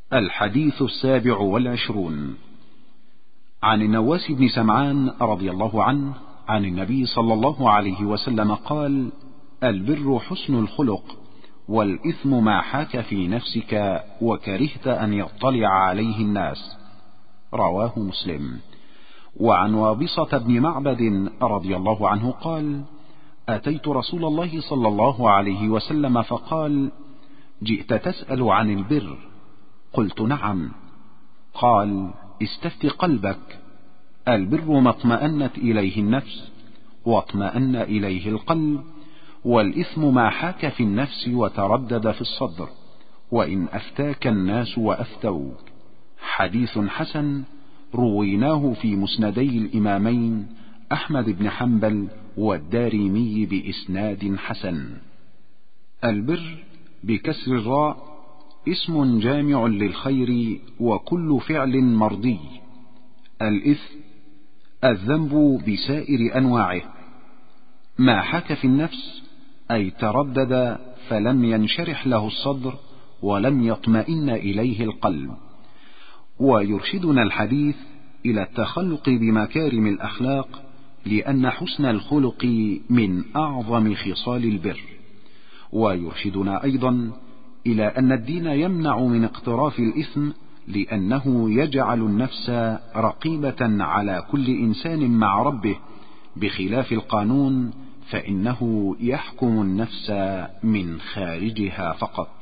الحديث 27، عن النواس بن سمعان رضي الله عنه عن النبي صلى الله عليه وسلم قال: البر حسن الخلق، والإثم ما حاك في نفسك وكرهت أن يطلع عليه الناس. رواه مسلم. وعن وابصة بن معبد رضي الله عنه قال: أتيت رسول الله صلى الله عليه وسلم فقال: جئت تسأل عن البر؟ قلت: نعم. قال: استفت قلبك، البر ما اطمأنت إليه النفس واطمأن إليه القلب، والإثم ما حاك في النفس وتردد في الصدر، وإن أفتاك الناس وأفتوك. حديث حسن، رويناه في مسندي الإمامين أحمد بن حنبل والدارمي بإسناد حسن. البر بكسر الراء اسم جامع للخير وكل فعل مرضي. الإثم الذنب بسائر أنواعه. ما حاك في النفس أي تردد فلم ينشرح له الصدر ولم يطمئن إليه القلب. ويرشدنا الحديث إلى التخلق بمكارم الأخلاق، لأن حسن الخلق من أعظم خصال البر. ويرشدنا أيضا إلى أن الدين يمنع من اقتراف الإثم، لأنه يجعل النفس رقيبة على كل إنسان مع ربه، بخلاف القانون فإنه يحكم النفس من خارجها فقط.